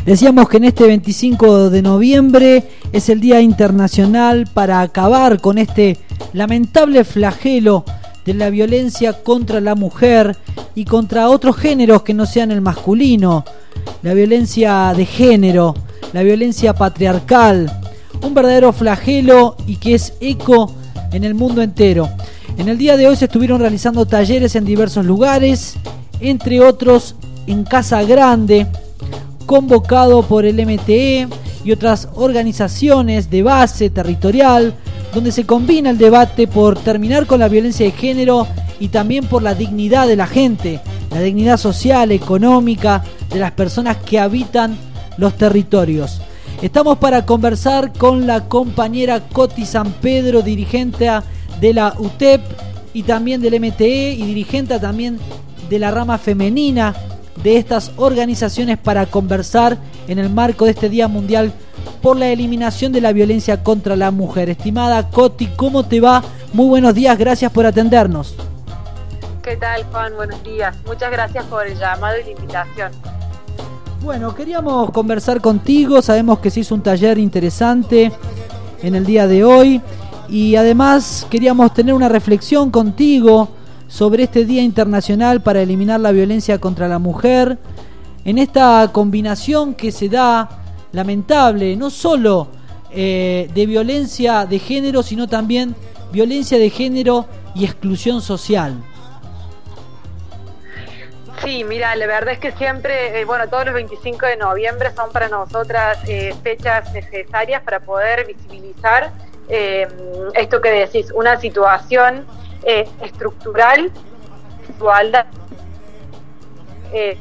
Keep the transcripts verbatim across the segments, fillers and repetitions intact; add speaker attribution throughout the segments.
Speaker 1: Decíamos que en este veinticinco de noviembre es el Día Internacional para acabar con este lamentable flagelo de la violencia contra la mujer y contra otros géneros que no sean el masculino, la violencia de género, la violencia patriarcal, un verdadero flagelo y que es eco en el mundo entero. En el día de hoy se estuvieron realizando talleres en diversos lugares, entre otros en Casa Grande, convocado por el M T E y otras organizaciones de base territorial, donde se combina el debate por terminar con la violencia de género y también por la dignidad de la gente, la dignidad social, económica de las personas que habitan los territorios. Estamos para conversar con la compañera Coti San Pedro, dirigente de la U T E P y también del M T E y dirigente también de la rama femenina de estas organizaciones, para conversar en el marco de este Día Mundial por la eliminación de la violencia contra la mujer. Estimada Coti, ¿cómo te va? Muy buenos días, gracias por atendernos.
Speaker 2: ¿Qué tal, Juan? Buenos días. Muchas gracias por el llamado y la invitación.
Speaker 1: Bueno, queríamos conversar contigo, sabemos que se hizo un taller interesante en el día de hoy y además queríamos tener una reflexión contigo sobre este Día Internacional para eliminar la violencia contra la mujer, en esta combinación que se da, lamentable, no solo eh, de violencia de género, sino también violencia de género y exclusión social.
Speaker 2: Sí, mira, la verdad es que siempre, eh, bueno, todos los veinticinco de noviembre son para nosotras eh, fechas necesarias para poder visibilizar eh, esto que decís, una situación eh, estructural, igualdad. Eh.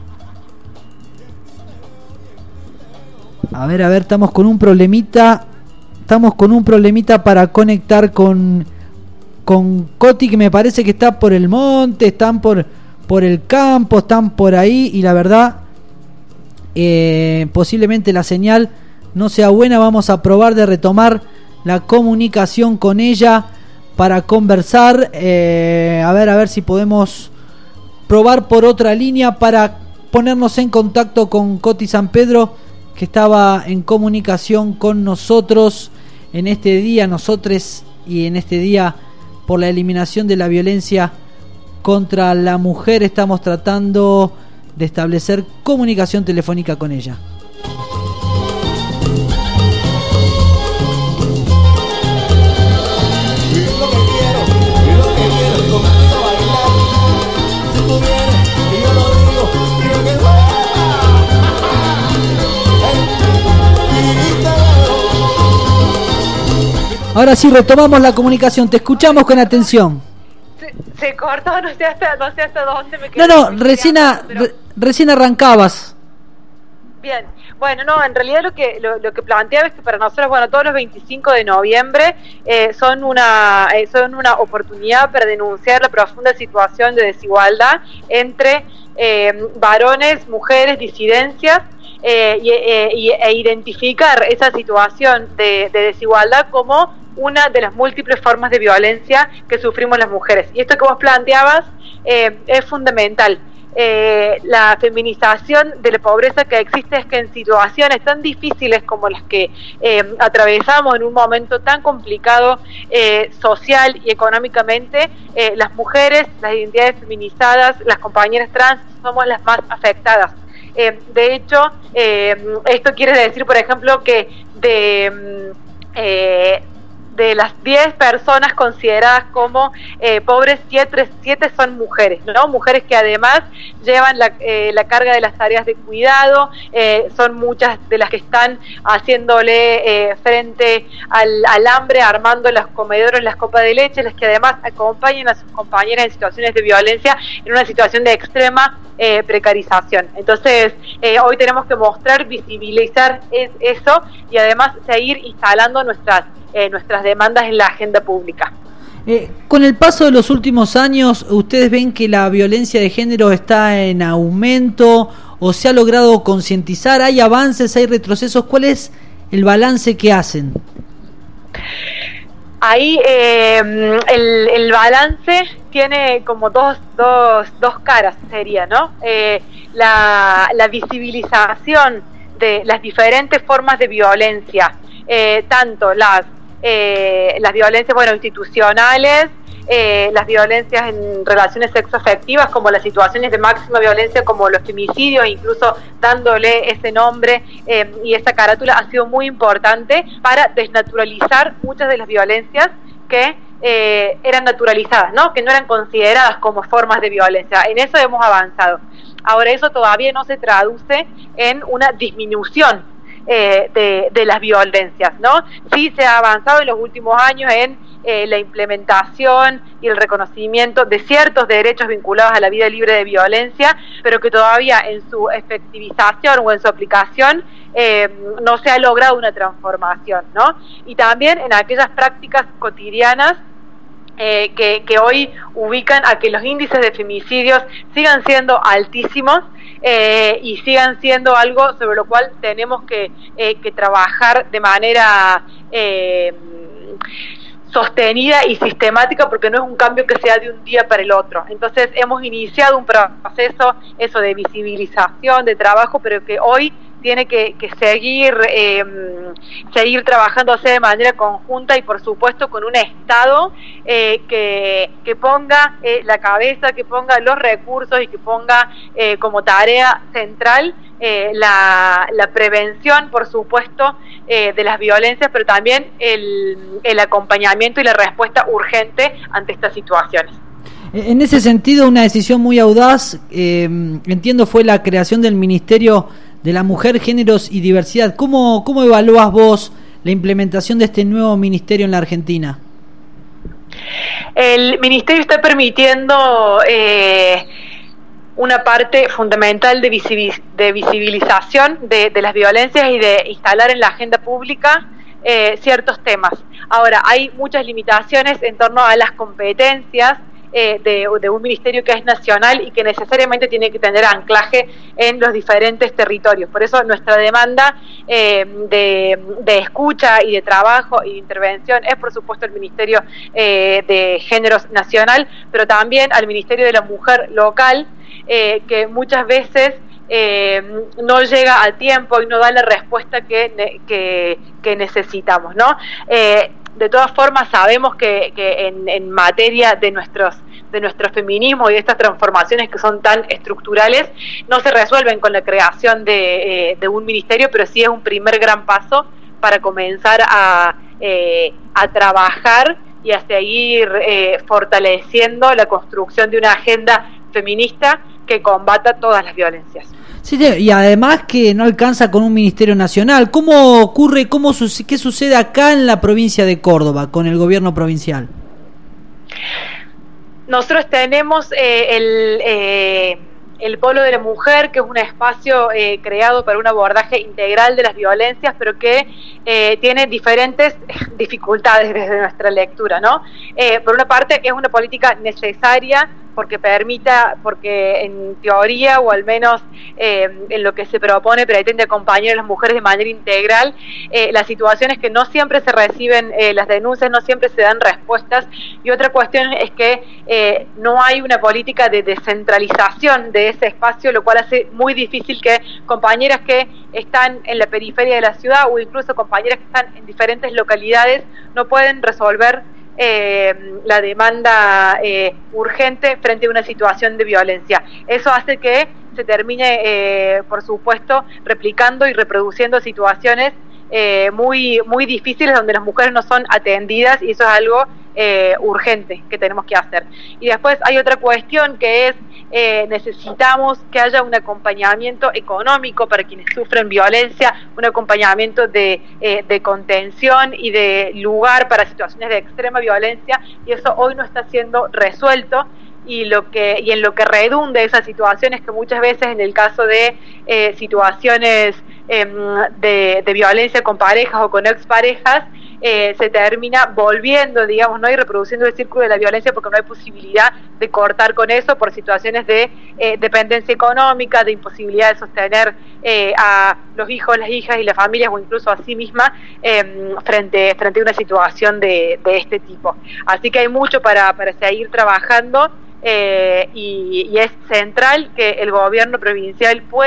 Speaker 1: A ver, a ver, estamos con un problemita, estamos con un problemita para conectar con, con Coti, que me parece que está por el monte, están por... por el campo, están por ahí y la verdad eh, posiblemente la señal no sea buena. Vamos a probar de retomar la comunicación con ella para conversar, eh, a ver a ver si podemos probar por otra línea para ponernos en contacto con Coti San Pedro, que estaba en comunicación con nosotros en este día, nosotros y en este día por la eliminación de la violencia contra la mujer. Estamos tratando de establecer comunicación telefónica con ella. Ahora sí, retomamos la comunicación, te escuchamos con atención.
Speaker 2: Se cortó, no sé hasta, no sé hasta dónde me quedé.
Speaker 1: No, no, recién, a, pero... re, recién arrancabas.
Speaker 2: Bien, bueno, no, en realidad lo que lo, lo que planteaba es que para nosotros, bueno, todos los veinticinco de noviembre eh, son una eh, son una oportunidad para denunciar la profunda situación de desigualdad entre eh, varones, mujeres, disidencias, eh, y, eh, y, e identificar esa situación de, de desigualdad como una de las múltiples formas de violencia que sufrimos las mujeres. Y esto que vos planteabas eh, es fundamental. Eh, la feminización de la pobreza que existe es que en situaciones tan difíciles como las que eh, atravesamos en un momento tan complicado eh, social y económicamente, eh, las mujeres, las identidades feminizadas, las compañeras trans somos las más afectadas. Eh, de hecho, eh, esto quiere decir, por ejemplo, que de... Eh, de las diez personas consideradas como eh, pobres, siete, siete son mujeres, ¿no? Mujeres que además llevan la, eh, la carga de las tareas de cuidado, eh, son muchas de las que están haciéndole eh, frente al, al hambre, armando los comedores, las copas de leche, las que además acompañan a sus compañeras en situaciones de violencia, en una situación de extrema eh, precarización. Entonces, eh, hoy tenemos que mostrar, visibilizar es, eso y además seguir instalando nuestras Eh, nuestras demandas en la agenda pública.
Speaker 1: Eh, con el paso de los últimos años, ¿ustedes ven que la violencia de género está en aumento o se ha logrado concientizar? ¿Hay avances, hay retrocesos? ¿Cuál es el balance que hacen?
Speaker 2: Ahí eh, el, el balance tiene como dos, dos, dos caras, sería, ¿no? Eh, la, la visibilización de las diferentes formas de violencia, eh, tanto las, eh, las violencias bueno, institucionales, Eh, las violencias en relaciones sexoafectivas, como las situaciones de máxima violencia, como los femicidios, incluso dándole ese nombre eh, y esa carátula, ha sido muy importante para desnaturalizar muchas de las violencias que eh, eran naturalizadas, ¿no? Que no eran consideradas como formas de violencia. En eso hemos avanzado. Ahora, eso todavía no se traduce en una disminución eh, de, de las violencias, ¿no? Sí se ha avanzado en los últimos años en Eh, la implementación y el reconocimiento de ciertos derechos vinculados a la vida libre de violencia, pero que todavía en su efectivización o en su aplicación eh, no se ha logrado una transformación, ¿no? Y también en aquellas prácticas cotidianas eh, que, que hoy ubican a que los índices de femicidios sigan siendo altísimos eh, y sigan siendo algo sobre lo cual tenemos que, eh, que trabajar de manera Eh, sostenida y sistemática, porque no es un cambio que sea de un día para el otro. Entonces hemos iniciado un proceso eso de visibilización, de trabajo, pero que hoy tiene que, que seguir eh, seguir trabajándose de manera conjunta y por supuesto con un Estado eh, que, que ponga eh, la cabeza, que ponga los recursos y que ponga eh, como tarea central eh, la, la prevención, por supuesto, eh, de las violencias, pero también el, el acompañamiento y la respuesta urgente ante estas situaciones.
Speaker 1: En ese sentido, una decisión muy audaz, eh, entiendo, fue la creación del Ministerio de la Mujer, Géneros y Diversidad. ¿Cómo, cómo evalúas vos la implementación de este nuevo ministerio en la Argentina?
Speaker 2: El ministerio está permitiendo eh, una parte fundamental de, visibiliz- de visibilización de, de las violencias y de instalar en la agenda pública eh, ciertos temas. Ahora, hay muchas limitaciones en torno a las competencias Eh, de, de un ministerio que es nacional y que necesariamente tiene que tener anclaje en los diferentes territorios. Por eso nuestra demanda eh, de, de escucha y de trabajo y de intervención es, por supuesto, el Ministerio eh, de Géneros Nacional, pero también al Ministerio de la Mujer local, eh, que muchas veces eh, no llega a tiempo y no da la respuesta que, que, que necesitamos, ¿no? Eh, De todas formas, sabemos que, que en, en materia de nuestros de nuestro feminismo y de estas transformaciones que son tan estructurales, no se resuelven con la creación de, eh, de un ministerio, pero sí es un primer gran paso para comenzar a, eh, a trabajar y a seguir eh, fortaleciendo la construcción de una agenda feminista que combata todas las violencias.
Speaker 1: Sí, y además que no alcanza con un ministerio nacional. ¿Cómo ocurre, cómo qué sucede acá en la provincia de Córdoba con el gobierno provincial?
Speaker 2: Nosotros tenemos eh, el, eh, el Polo de la Mujer, que es un espacio eh, creado para un abordaje integral de las violencias, pero que eh, tiene diferentes dificultades desde nuestra lectura, ¿no? Eh, por una parte, es una política necesaria porque permita, porque en teoría, o al menos eh, en lo que se propone, pretende acompañar a las mujeres de manera integral. Eh, la situación es que no siempre se reciben eh, las denuncias, no siempre se dan respuestas, y otra cuestión es que eh, no hay una política de descentralización de ese espacio, lo cual hace muy difícil que compañeras que están en la periferia de la ciudad, o incluso compañeras que están en diferentes localidades, no pueden resolver Eh, la demanda eh, urgente frente a una situación de violencia. Eso hace que se termine, eh, por supuesto, replicando y reproduciendo situaciones eh, muy, muy difíciles donde las mujeres no son atendidas, y eso es algo eh, urgente que tenemos que hacer. Y después hay otra cuestión que es eh, necesitamos que haya un acompañamiento económico para quienes sufren violencia, un acompañamiento de, eh, de contención y de lugar para situaciones de extrema violencia, y eso hoy no está siendo resuelto. Y lo que y en lo que redunde esas situaciones, que muchas veces en el caso de eh, situaciones eh, de, de violencia con parejas o con exparejas, eh, se termina volviendo, digamos, ¿no? Y reproduciendo el círculo de la violencia, porque no hay posibilidad de cortar con eso por situaciones de eh, dependencia económica, de imposibilidad de sostener eh, a los hijos, las hijas y las familias, o incluso a sí misma eh, frente, frente a una situación de, de este tipo. Así que hay mucho para, para seguir trabajando. Eh, y, y es central que el gobierno provincial pueda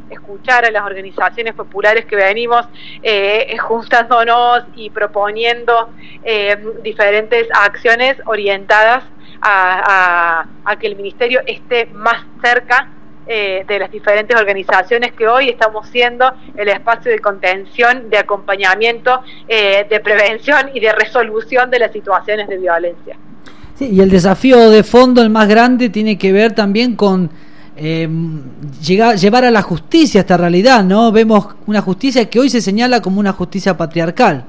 Speaker 2: escuchar a las organizaciones populares que venimos eh, juntándonos y proponiendo eh, diferentes acciones orientadas a, a, a que el Ministerio esté más cerca eh, de las diferentes organizaciones que hoy estamos siendo el espacio de contención, de acompañamiento, eh, de prevención y de resolución de las situaciones de violencia.
Speaker 1: Sí, y el desafío de fondo, el más grande, tiene que ver también con eh, llegar, llevar a la justicia esta realidad, ¿no? Vemos una justicia que hoy se señala como una justicia patriarcal.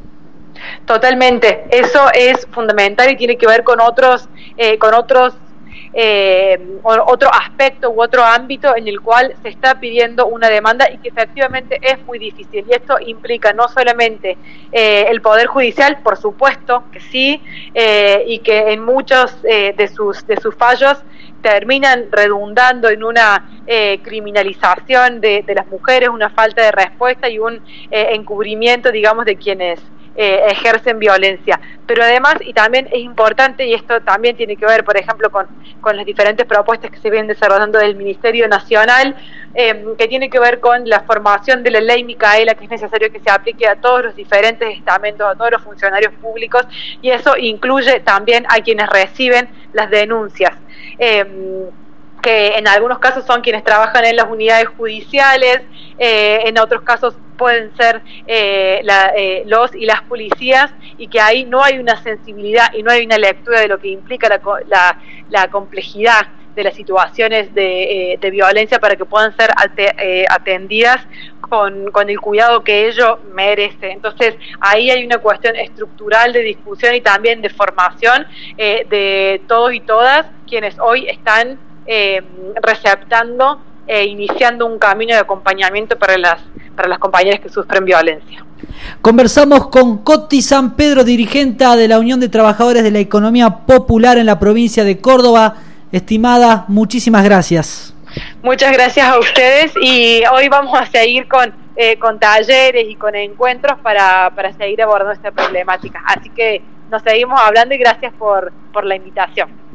Speaker 2: Totalmente, eso es fundamental y tiene que ver con otros, eh, con otros, eh, otro aspecto u otro ámbito en el cual se está pidiendo una demanda y que efectivamente es muy difícil. Y esto implica no solamente eh, el Poder Judicial, por supuesto que sí, eh, y que en muchos eh, de sus de sus fallos terminan redundando en una eh, criminalización de, de las mujeres, una falta de respuesta y un eh, encubrimiento, digamos, de quienes Eh, ejercen violencia, pero además, y también es importante, y esto también tiene que ver, por ejemplo, con, con las diferentes propuestas que se vienen desarrollando del Ministerio Nacional, eh, que tiene que ver con la formación de la ley Micaela, que es necesario que se aplique a todos los diferentes estamentos, a todos los funcionarios públicos, y eso incluye también a quienes reciben las denuncias. Eh, que en algunos casos son quienes trabajan en las unidades judiciales, eh, en otros casos pueden ser eh, la, eh, los y las policías, y que ahí no hay una sensibilidad y no hay una lectura de lo que implica la, la, la complejidad de las situaciones de, eh, de violencia para que puedan ser ate, eh, atendidas con, con el cuidado que ello merece. Entonces ahí hay una cuestión estructural de discusión y también de formación eh, de todos y todas quienes hoy están Eh, receptando e iniciando un camino de acompañamiento para las para las compañeras que sufren violencia.
Speaker 1: Conversamos con Coti San Pedro, dirigenta de la Unión de Trabajadores de la Economía Popular en la provincia de Córdoba. Estimada, muchísimas gracias.
Speaker 2: Muchas gracias a ustedes, y hoy vamos a seguir con eh, con talleres y con encuentros para, para seguir abordando esta problemática. Así que nos seguimos hablando y gracias por, por la invitación.